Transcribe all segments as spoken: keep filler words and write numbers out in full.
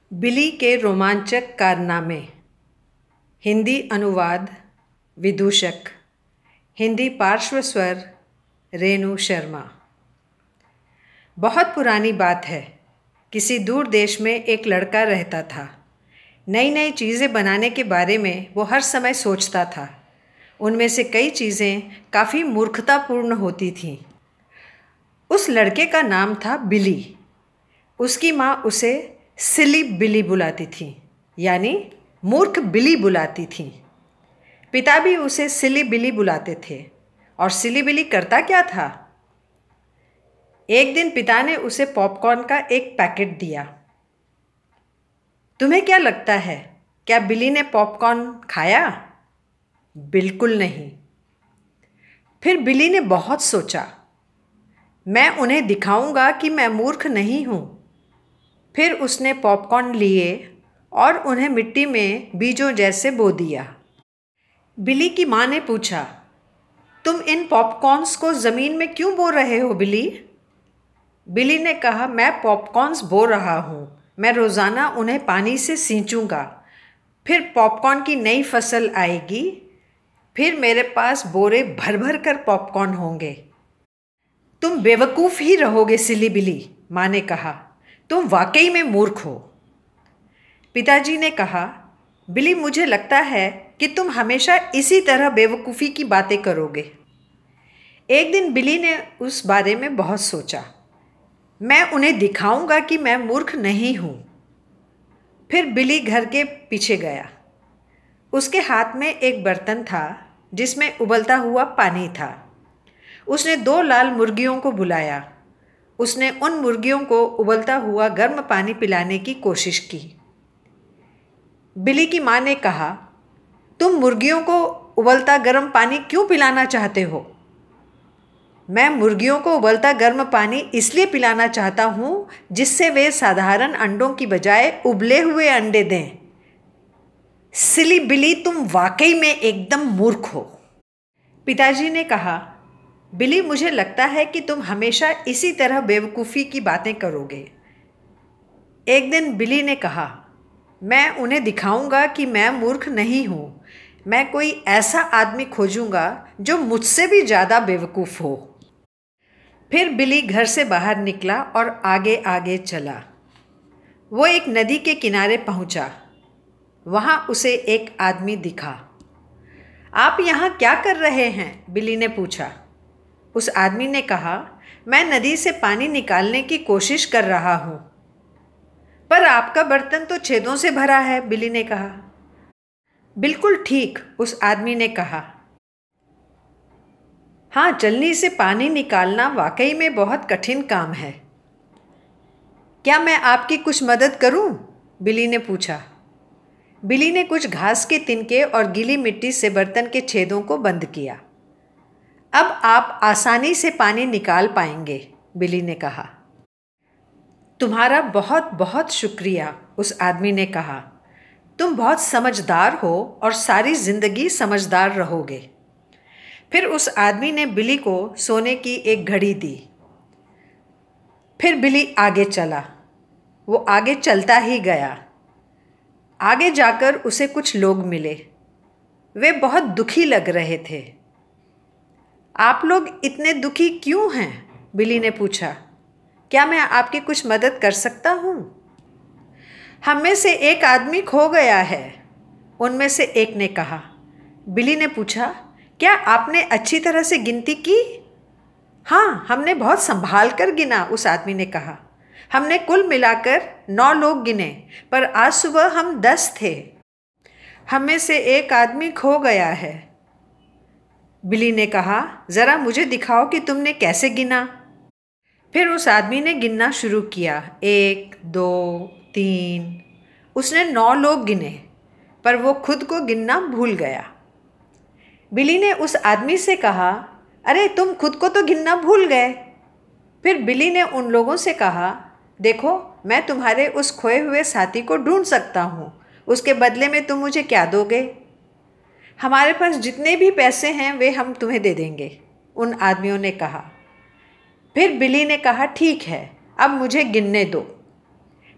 बिली के रोमांचक कारनामे। हिंदी अनुवाद विदूषक। हिंदी पार्श्व स्वर रेणु शर्मा। बहुत पुरानी बात है। किसी दूर देश में एक लड़का रहता था। नई नई चीज़ें बनाने के बारे में वो हर समय सोचता था। उनमें से कई चीज़ें काफ़ी मूर्खतापूर्ण होती थीं। उस लड़के का नाम था बिली। उसकी माँ उसे सिली बिली बुलाती थी, यानी मूर्ख बिली बुलाती थी। पिता भी उसे सिली बिली बुलाते थे। और सिली बिली करता क्या था? एक दिन पिता ने उसे पॉपकॉर्न का एक पैकेट दिया। तुम्हें क्या लगता है, क्या बिली ने पॉपकॉर्न खाया? बिल्कुल नहीं। फिर बिली ने बहुत सोचा, मैं उन्हें दिखाऊंगा कि मैं मूर्ख नहीं हूँ। फिर उसने पॉपकॉर्न लिए और उन्हें मिट्टी में बीजों जैसे बो दिया। बिली की माँ ने पूछा, तुम इन पॉपकॉर्न्स को ज़मीन में क्यों बो रहे हो बिली? बिली ने कहा, मैं पॉपकॉर्न्स बो रहा हूँ। मैं रोज़ाना उन्हें पानी से सींचूंगा। फिर पॉपकॉर्न की नई फसल आएगी। फिर मेरे पास बोरे भर भर कर पॉपकॉर्न होंगे। तुम बेवकूफ़ ही रहोगे सिली बिली, माँ ने कहा। तुम वाकई में मूर्ख हो। पिताजी ने कहा, बिली मुझे लगता है कि तुम हमेशा इसी तरह बेवकूफ़ी की बातें करोगे। एक दिन बिली ने उस बारे में बहुत सोचा। मैं उन्हें दिखाऊंगा कि मैं मूर्ख नहीं हूँ। फिर बिली घर के पीछे गया। उसके हाथ में एक बर्तन था जिसमें उबलता हुआ पानी था। उसने दो लाल मुर्गियों को बुलाया। उसने उन मुर्गियों को उबलता हुआ गर्म पानी पिलाने की कोशिश की। बिली की माँ ने कहा, तुम मुर्गियों को उबलता गर्म पानी क्यों पिलाना चाहते हो? मैं मुर्गियों को उबलता गर्म पानी इसलिए पिलाना चाहता हूँ जिससे वे साधारण अंडों की बजाय उबले हुए अंडे दें। सिली बिली, तुम वाकई में एकदम मूर्ख हो। पिताजी ने कहा, बिली मुझे लगता है कि तुम हमेशा इसी तरह बेवकूफ़ी की बातें करोगे। एक दिन बिली ने कहा, मैं उन्हें दिखाऊंगा कि मैं मूर्ख नहीं हूँ। मैं कोई ऐसा आदमी खोजूंगा जो मुझसे भी ज़्यादा बेवकूफ़ हो। फिर बिली घर से बाहर निकला और आगे आगे चला। वो एक नदी के किनारे पहुँचा। वहाँ उसे एक आदमी दिखा। आप यहाँ क्या कर रहे हैं? बिली ने पूछा। उस आदमी ने कहा, मैं नदी से पानी निकालने की कोशिश कर रहा हूँ। पर आपका बर्तन तो छेदों से भरा है, बिली ने कहा। बिल्कुल ठीक, उस आदमी ने कहा। हाँ, चलनी से पानी निकालना वाकई में बहुत कठिन काम है। क्या मैं आपकी कुछ मदद करूं? बिली ने पूछा। बिली ने कुछ घास के तिनके और गीली मिट्टी से बर्तन के छेदों को बंद किया। अब आप आसानी से पानी निकाल पाएंगे, बिली ने कहा। तुम्हारा बहुत बहुत शुक्रिया, उस आदमी ने कहा। तुम बहुत समझदार हो और सारी जिंदगी समझदार रहोगे। फिर उस आदमी ने बिली को सोने की एक घड़ी दी। फिर बिली आगे चला। वो आगे चलता ही गया। आगे जाकर उसे कुछ लोग मिले। वे बहुत दुखी लग रहे थे। आप लोग इतने दुखी क्यों हैं? बिली ने पूछा। क्या मैं आपकी कुछ मदद कर सकता हूँ? हम में से एक आदमी खो गया है, उनमें से एक ने कहा। बिली ने पूछा, क्या आपने अच्छी तरह से गिनती की? हाँ, हमने बहुत संभाल कर गिना, उस आदमी ने कहा। हमने कुल मिलाकर नौ लोग गिने, पर आज सुबह हम दस थे। हम में से एक आदमी खो गया है। बिली ने कहा, ज़रा मुझे दिखाओ कि तुमने कैसे गिना। फिर उस आदमी ने गिनना शुरू किया। एक, दो, तीन। उसने नौ लोग गिने, पर वो खुद को गिनना भूल गया। बिली ने उस आदमी से कहा, अरे तुम खुद को तो गिनना भूल गए। फिर बिली ने उन लोगों से कहा, देखो, मैं तुम्हारे उस खोए हुए साथी को ढूंढ सकता हूँ। उसके बदले में तुम मुझे क्या दोगे? हमारे पास जितने भी पैसे हैं वे हम तुम्हें दे देंगे, उन आदमियों ने कहा। फिर बिली ने कहा, ठीक है, अब मुझे गिनने दो।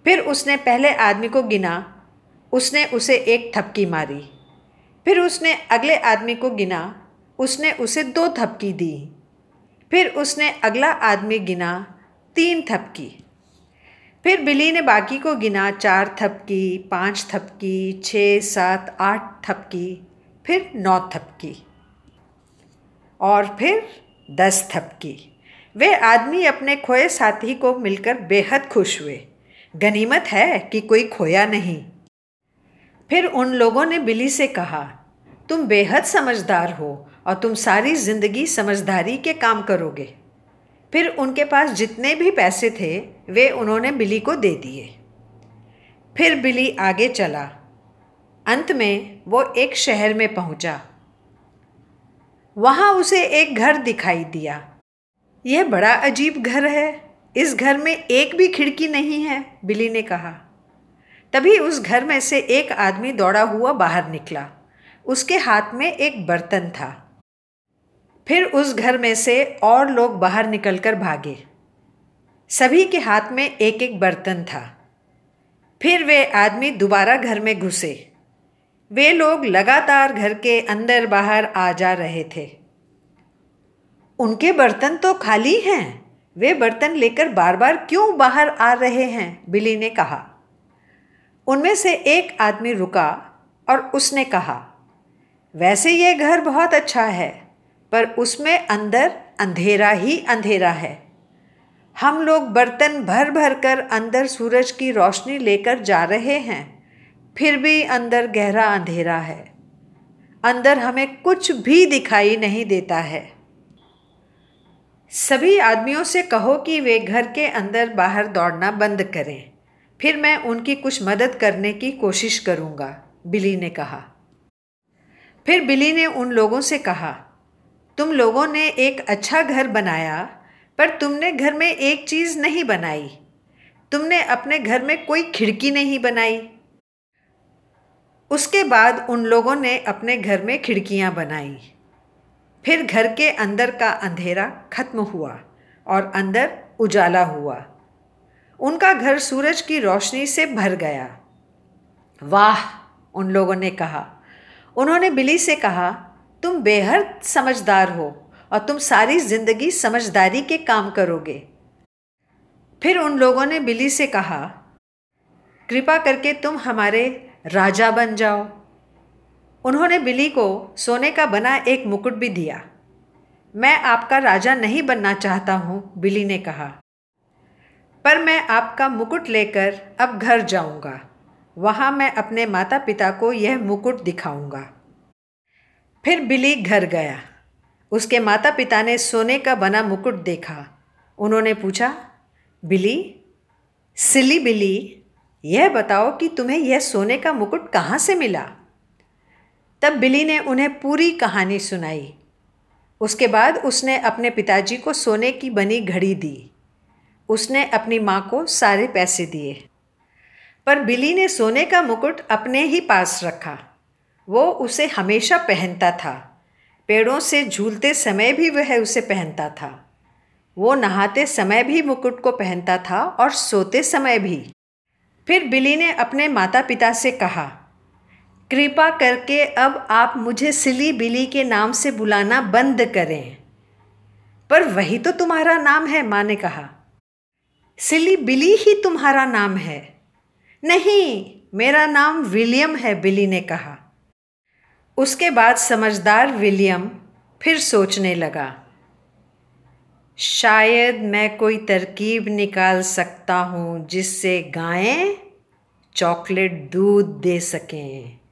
फिर उसने पहले आदमी को गिना, उसने उसे एक थपकी मारी। फिर उसने अगले आदमी को गिना, उसने उसे दो थपकी दी। फिर उसने अगला आदमी गिना, तीन थपकी। फिर बिल्ली ने बाकी को गिना, चार थपकी, पाँच थपकी, छः सात आठ थपकी, फिर नौ थपकी और फिर दस थपकी। वे आदमी अपने खोए साथी को मिलकर बेहद खुश हुए। गनीमत है कि कोई खोया नहीं। फिर उन लोगों ने बिल्ली से कहा, तुम बेहद समझदार हो और तुम सारी ज़िंदगी समझदारी के काम करोगे। फिर उनके पास जितने भी पैसे थे वे उन्होंने बिल्ली को दे दिए। फिर बिल्ली आगे चला। अंत में वो एक शहर में पहुंचा। वहाँ उसे एक घर दिखाई दिया। यह बड़ा अजीब घर है, इस घर में एक भी खिड़की नहीं है, बिल्ली ने कहा। तभी उस घर में से एक आदमी दौड़ा हुआ बाहर निकला। उसके हाथ में एक बर्तन था। फिर उस घर में से और लोग बाहर निकलकर भागे। सभी के हाथ में एक एक बर्तन था। फिर वे आदमी दोबारा घर में घुसे। वे लोग लगातार घर के अंदर बाहर आ जा रहे थे। उनके बर्तन तो खाली हैं, वे बर्तन लेकर बार बार क्यों बाहर आ रहे हैं, बिल्ली ने कहा। उनमें से एक आदमी रुका और उसने कहा, वैसे ये घर बहुत अच्छा है, पर उसमें अंदर अंधेरा ही अंधेरा है। हम लोग बर्तन भर भर कर अंदर सूरज की रोशनी लेकर जा रहे हैं, फिर भी अंदर गहरा अंधेरा है। अंदर हमें कुछ भी दिखाई नहीं देता है। सभी आदमियों से कहो कि वे घर के अंदर बाहर दौड़ना बंद करें, फिर मैं उनकी कुछ मदद करने की कोशिश करूँगा, बिल्ली ने कहा। फिर बिल्ली ने उन लोगों से कहा, तुम लोगों ने एक अच्छा घर बनाया, पर तुमने घर में एक चीज़ नहीं बनाई। तुमने अपने घर में कोई खिड़की नहीं बनाई। उसके बाद उन लोगों ने अपने घर में खिड़कियां बनाई। फिर घर के अंदर का अंधेरा खत्म हुआ और अंदर उजाला हुआ। उनका घर सूरज की रोशनी से भर गया। वाह, उन लोगों ने कहा। उन्होंने बिल्ली से कहा, तुम बेहद समझदार हो और तुम सारी ज़िंदगी समझदारी के काम करोगे। फिर उन लोगों ने बिल्ली से कहा, कृपा करके तुम हमारे राजा बन जाओ। उन्होंने बिल्ली को सोने का बना एक मुकुट भी दिया। मैं आपका राजा नहीं बनना चाहता हूँ, बिल्ली ने कहा, पर मैं आपका मुकुट लेकर अब घर जाऊँगा। वहाँ मैं अपने माता पिता को यह मुकुट दिखाऊँगा। फिर बिल्ली घर गया। उसके माता पिता ने सोने का बना मुकुट देखा। उन्होंने पूछा, बिल्ली, सिली बिल्ली, यह बताओ कि तुम्हें यह सोने का मुकुट कहाँ से मिला? तब बिल्ली ने उन्हें पूरी कहानी सुनाई। उसके बाद उसने अपने पिताजी को सोने की बनी घड़ी दी। उसने अपनी माँ को सारे पैसे दिए, पर बिल्ली ने सोने का मुकुट अपने ही पास रखा। वो उसे हमेशा पहनता था। पेड़ों से झूलते समय भी वह उसे पहनता था। वो नहाते समय भी मुकुट को पहनता था और सोते समय भी। फिर बिल्ली ने अपने माता पिता से कहा, कृपा करके अब आप मुझे सिली बिल्ली के नाम से बुलाना बंद करें। पर वही तो तुम्हारा नाम है, माँ ने कहा। सिली बिल्ली ही तुम्हारा नाम है? नहीं, मेरा नाम विलियम है, बिल्ली ने कहा। उसके बाद समझदार विलियम फिर सोचने लगा, शायद मैं कोई तरकीब निकाल सकता हूँ जिससे गायें चॉकलेट दूध दे सकें।